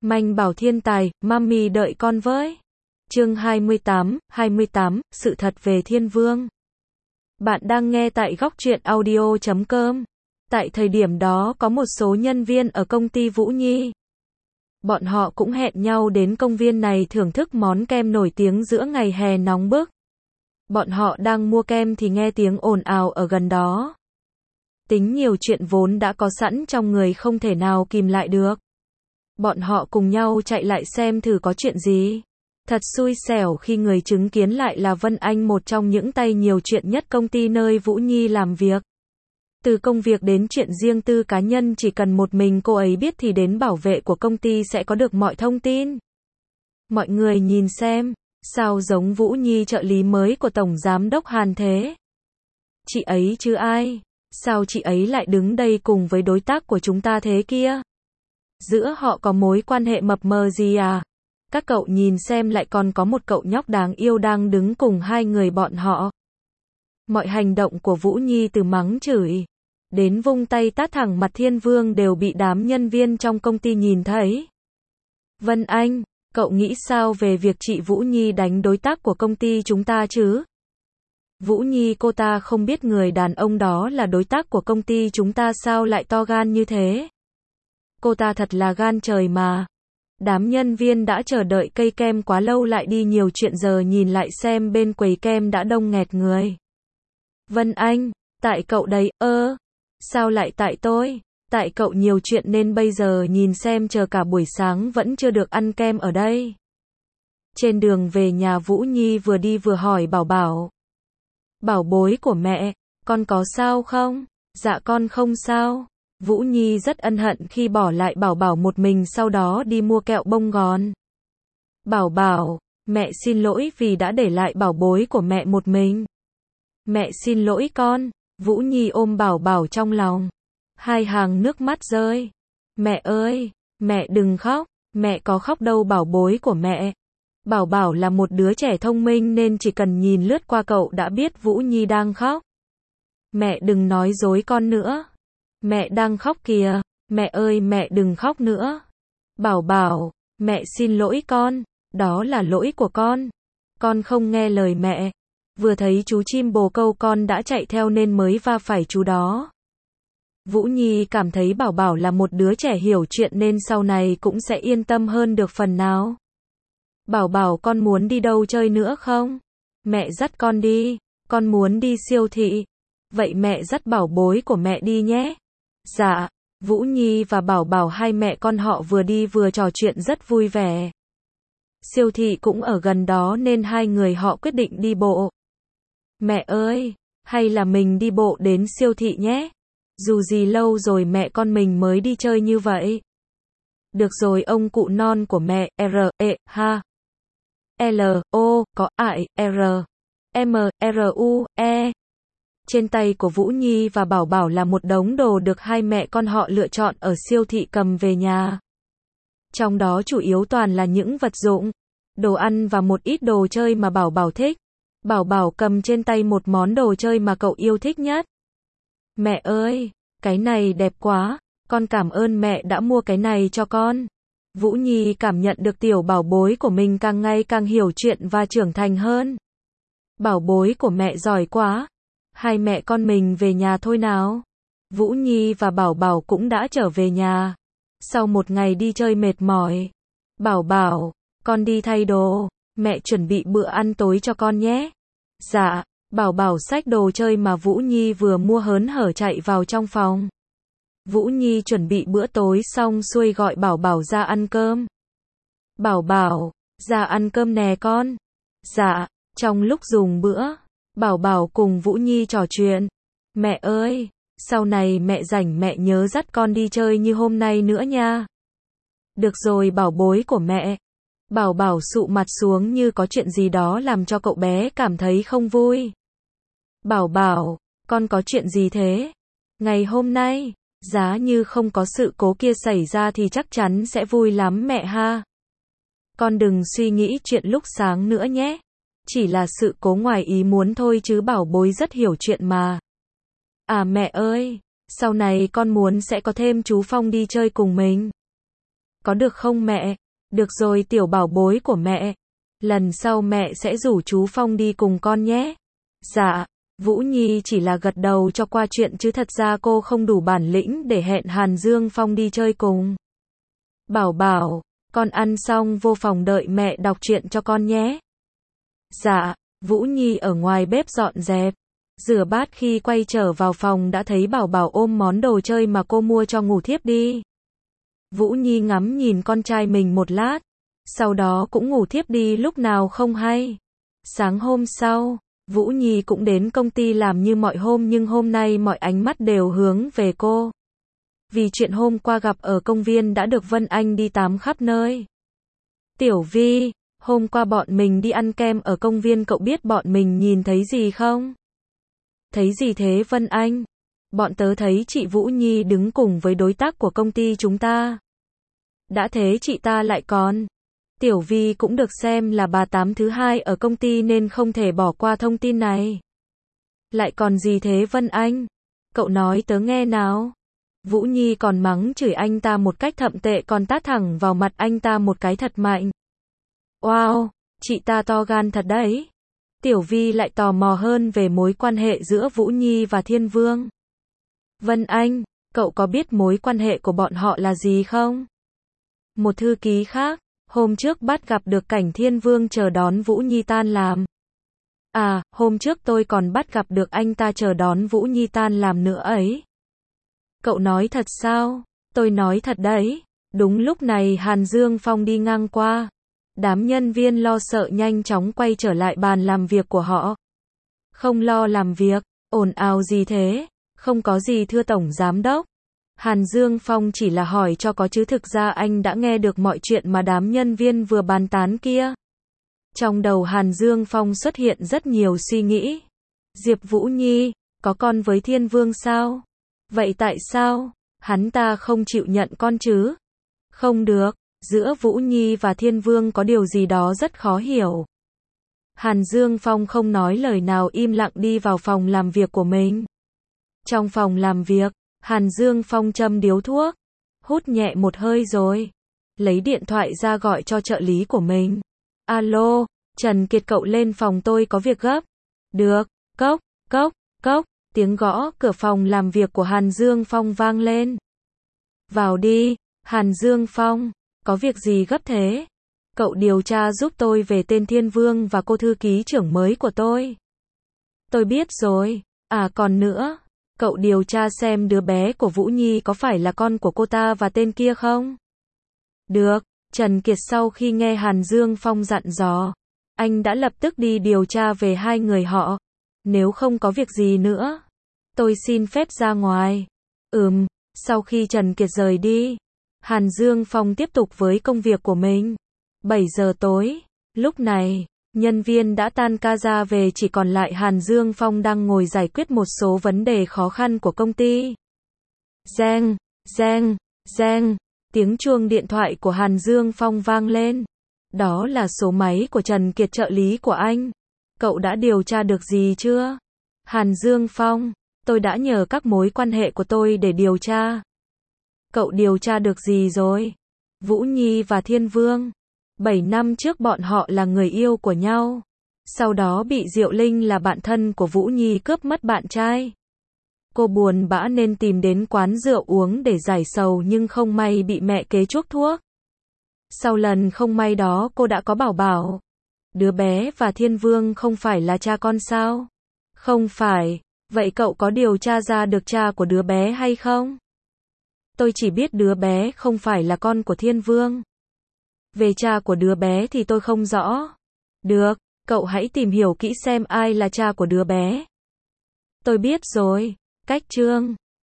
Manh bảo thiên tài, mami đợi con với. Chương 28, sự thật về Thiên Vương. Bạn đang nghe tại góc truyện audio.com. Tại thời điểm đó có một số nhân viên ở công ty Vũ Nhi. Bọn họ cũng hẹn nhau đến công viên này thưởng thức món kem nổi tiếng giữa ngày hè nóng bức. Bọn họ đang mua kem thì nghe tiếng ồn ào ở gần đó. Tính nhiều chuyện vốn đã có sẵn trong người không thể nào kìm lại được. Bọn họ cùng nhau chạy lại xem thử có chuyện gì. Thật xui xẻo khi người chứng kiến lại là Vân Anh, một trong những tay nhiều chuyện nhất công ty nơi Vũ Nhi làm việc. Từ công việc đến chuyện riêng tư cá nhân chỉ cần một mình cô ấy biết thì đến bảo vệ của công ty sẽ có được mọi thông tin. Mọi người nhìn xem, sao giống Vũ Nhi trợ lý mới của Tổng Giám đốc Hàn thế? Chị ấy chứ ai? Sao chị ấy lại đứng đây cùng với đối tác của chúng ta thế kia? Giữa họ có mối quan hệ mập mờ gì à? Các cậu nhìn xem, lại còn có một cậu nhóc đáng yêu đang đứng cùng hai người bọn họ. Mọi hành động của Vũ Nhi từ mắng chửi đến vung tay tát thẳng mặt Thiên Vương đều bị đám nhân viên trong công ty nhìn thấy. Vân Anh, cậu nghĩ sao về việc chị Vũ Nhi đánh đối tác của công ty chúng ta chứ? Vũ Nhi cô ta không biết người đàn ông đó là đối tác của công ty chúng ta sao lại to gan như thế? Cô ta thật là gan trời mà. Đám nhân viên đã chờ đợi cây kem quá lâu lại đi nhiều chuyện, giờ nhìn lại xem bên quầy kem đã đông nghẹt người. Vân Anh, tại cậu đấy, sao lại tại tôi? Tại cậu nhiều chuyện nên bây giờ nhìn xem, chờ cả buổi sáng vẫn chưa được ăn kem ở đây. Trên đường về nhà, Vũ Nhi vừa đi vừa hỏi Bảo Bảo. Bảo bối của mẹ, con có sao không? Dạ con không sao. Vũ Nhi rất ân hận khi bỏ lại Bảo Bảo một mình, sau đó đi mua kẹo bông gòn. Bảo Bảo, mẹ xin lỗi vì đã để lại bảo bối của mẹ một mình. Mẹ xin lỗi con. Vũ Nhi ôm Bảo Bảo trong lòng. Hai hàng nước mắt rơi. Mẹ ơi, mẹ đừng khóc. Mẹ có khóc đâu bảo bối của mẹ. Bảo Bảo là một đứa trẻ thông minh nên chỉ cần nhìn lướt qua cậu đã biết Vũ Nhi đang khóc. Mẹ đừng nói dối con nữa. Mẹ đang khóc kìa. Mẹ ơi, mẹ đừng khóc nữa. Bảo Bảo, mẹ xin lỗi con. Đó là lỗi của con. Con không nghe lời mẹ. Vừa thấy chú chim bồ câu con đã chạy theo nên mới va phải chú đó. Vũ Nhi cảm thấy Bảo Bảo là một đứa trẻ hiểu chuyện nên sau này cũng sẽ yên tâm hơn được phần nào. Bảo Bảo, con muốn đi đâu chơi nữa không? Mẹ dắt con đi. Con muốn đi siêu thị. Vậy mẹ dắt bảo bối của mẹ đi nhé. Dạ. Vũ Nhi và Bảo Bảo, hai mẹ con họ vừa đi vừa trò chuyện rất vui vẻ. Siêu thị cũng ở gần đó nên hai người họ quyết định đi bộ. Mẹ ơi, hay là mình đi bộ đến siêu thị nhé. Dù gì lâu rồi mẹ con mình mới đi chơi như vậy. Được rồi ông cụ non của mẹ, ha. Có MRUE. Trên tay của Vũ Nhi và Bảo Bảo là một đống đồ được hai mẹ con họ lựa chọn ở siêu thị cầm về nhà. Trong đó chủ yếu toàn là những vật dụng, đồ ăn và một ít đồ chơi mà Bảo Bảo thích. Bảo Bảo cầm trên tay một món đồ chơi mà cậu yêu thích nhất. Mẹ ơi, cái này đẹp quá, con cảm ơn mẹ đã mua cái này cho con. Vũ Nhi cảm nhận được tiểu bảo bối của mình càng ngày càng hiểu chuyện và trưởng thành hơn. Bảo bối của mẹ giỏi quá. Hai mẹ con mình về nhà thôi nào. Vũ Nhi và Bảo Bảo cũng đã trở về nhà. Sau một ngày đi chơi mệt mỏi. Bảo Bảo, con đi thay đồ. Mẹ chuẩn bị bữa ăn tối cho con nhé. Dạ. Bảo Bảo xách đồ chơi mà Vũ Nhi vừa mua hớn hở chạy vào trong phòng. Vũ Nhi chuẩn bị bữa tối xong xuôi gọi Bảo Bảo ra ăn cơm. Bảo Bảo, ra ăn cơm nè con. Dạ. Trong lúc dùng bữa, Bảo Bảo cùng Vũ Nhi trò chuyện. Mẹ ơi, sau này mẹ rảnh mẹ nhớ dắt con đi chơi như hôm nay nữa nha. Được rồi bảo bối của mẹ. Bảo Bảo sụ mặt xuống như có chuyện gì đó làm cho cậu bé cảm thấy không vui. Bảo Bảo, con có chuyện gì thế? Ngày hôm nay, giá như không có sự cố kia xảy ra thì chắc chắn sẽ vui lắm mẹ ha. Con đừng suy nghĩ chuyện lúc sáng nữa nhé. Chỉ là sự cố ngoài ý muốn thôi chứ bảo bối rất hiểu chuyện mà. À mẹ ơi, sau này con muốn sẽ có thêm chú Phong đi chơi cùng mình. Có được không mẹ? Được rồi tiểu bảo bối của mẹ. Lần sau mẹ sẽ rủ chú Phong đi cùng con nhé. Dạ. Vũ Nhi chỉ là gật đầu cho qua chuyện chứ thật ra cô không đủ bản lĩnh để hẹn Hàn Dương Phong đi chơi cùng. Bảo bảo, con ăn xong vô phòng đợi mẹ đọc truyện cho con nhé. Dạ. Vũ Nhi ở ngoài bếp dọn dẹp, rửa bát, khi quay trở vào phòng đã thấy Bảo Bảo ôm món đồ chơi mà cô mua cho ngủ thiếp đi. Vũ Nhi ngắm nhìn con trai mình một lát, sau đó cũng ngủ thiếp đi lúc nào không hay. Sáng hôm sau, Vũ Nhi cũng đến công ty làm như mọi hôm, nhưng hôm nay mọi ánh mắt đều hướng về cô. Vì chuyện hôm qua gặp ở công viên đã được Vân Anh đi tám khắp nơi. Tiểu Vi, hôm qua bọn mình đi ăn kem ở công viên, cậu biết bọn mình nhìn thấy gì không? Thấy gì thế Vân Anh? Bọn tớ thấy chị Vũ Nhi đứng cùng với đối tác của công ty chúng ta. Đã thế chị ta lại còn. Tiểu Vi cũng được xem là bà tám thứ hai ở công ty nên không thể bỏ qua thông tin này. Lại còn gì thế Vân Anh? Cậu nói tớ nghe nào. Vũ Nhi còn mắng chửi anh ta một cách thậm tệ, còn tát thẳng vào mặt anh ta một cái thật mạnh. Wow, chị ta to gan thật đấy. Tiểu Vi lại tò mò hơn về mối quan hệ giữa Vũ Nhi và Thiên Vương. Vân Anh, cậu có biết mối quan hệ của bọn họ là gì không? Một thư ký khác, hôm trước bắt gặp được cảnh Thiên Vương chờ đón Vũ Nhi tan làm. À, hôm trước tôi còn bắt gặp được anh ta chờ đón Vũ Nhi tan làm nữa ấy. Cậu nói thật sao? Tôi nói thật đấy. Đúng lúc này Hàn Dương Phong đi ngang qua. Đám nhân viên lo sợ nhanh chóng quay trở lại bàn làm việc của họ. Không lo làm việc, ồn ào gì thế? Không có gì thưa Tổng Giám Đốc. Hàn Dương Phong chỉ là hỏi cho có chứ thực ra anh đã nghe được mọi chuyện mà đám nhân viên vừa bàn tán kia. Trong đầu Hàn Dương Phong xuất hiện rất nhiều suy nghĩ. Diệp Vũ Nhi, có con với Thiên Vương sao? Vậy tại sao hắn ta không chịu nhận con chứ? Không được, giữa Vũ Nhi và Thiên Vương có điều gì đó rất khó hiểu. Hàn Dương Phong không nói lời nào, im lặng đi vào phòng làm việc của mình. Trong phòng làm việc, Hàn Dương Phong châm điếu thuốc, hút nhẹ một hơi rồi lấy điện thoại ra gọi cho trợ lý của mình. Alo, Trần Kiệt, cậu lên phòng tôi có việc gấp. Được, cốc, cốc, cốc, tiếng gõ cửa phòng làm việc của Hàn Dương Phong vang lên. Vào đi, Hàn Dương Phong, có việc gì gấp thế? Cậu điều tra giúp tôi về tên Thiên Vương và cô thư ký trưởng mới của tôi. Tôi biết rồi, à còn nữa, cậu điều tra xem đứa bé của Vũ Nhi có phải là con của cô ta và tên kia không? Được, Trần Kiệt sau khi nghe Hàn Dương Phong dặn dò, anh đã lập tức đi điều tra về hai người họ. Nếu không có việc gì nữa, tôi xin phép ra ngoài. Sau khi Trần Kiệt rời đi, Hàn Dương Phong tiếp tục với công việc của mình. 7 giờ tối, lúc này, nhân viên đã tan ca ra về, chỉ còn lại Hàn Dương Phong đang ngồi giải quyết một số vấn đề khó khăn của công ty. Reng, reng, reng, tiếng chuông điện thoại của Hàn Dương Phong vang lên. Đó là số máy của Trần Kiệt, trợ lý của anh. Cậu đã điều tra được gì chưa? Hàn Dương Phong, tôi đã nhờ các mối quan hệ của tôi để điều tra. Cậu điều tra được gì rồi? Vũ Nhi và Thiên Vương. 7 năm trước bọn họ là người yêu của nhau. Sau đó bị Diệu Linh là bạn thân của Vũ Nhi cướp mất bạn trai. Cô buồn bã nên tìm đến quán rượu uống để giải sầu, nhưng không may bị mẹ kế chuốc thuốc. Sau lần không may đó cô đã có Bảo Bảo. Đứa bé và Thiên Vương không phải là cha con sao? Không phải. Vậy cậu có điều tra ra được cha của đứa bé hay không? Tôi chỉ biết đứa bé không phải là con của Thiên Vương. Về cha của đứa bé thì tôi không rõ. Được, cậu hãy tìm hiểu kỹ xem ai là cha của đứa bé. Tôi biết rồi. Cách chương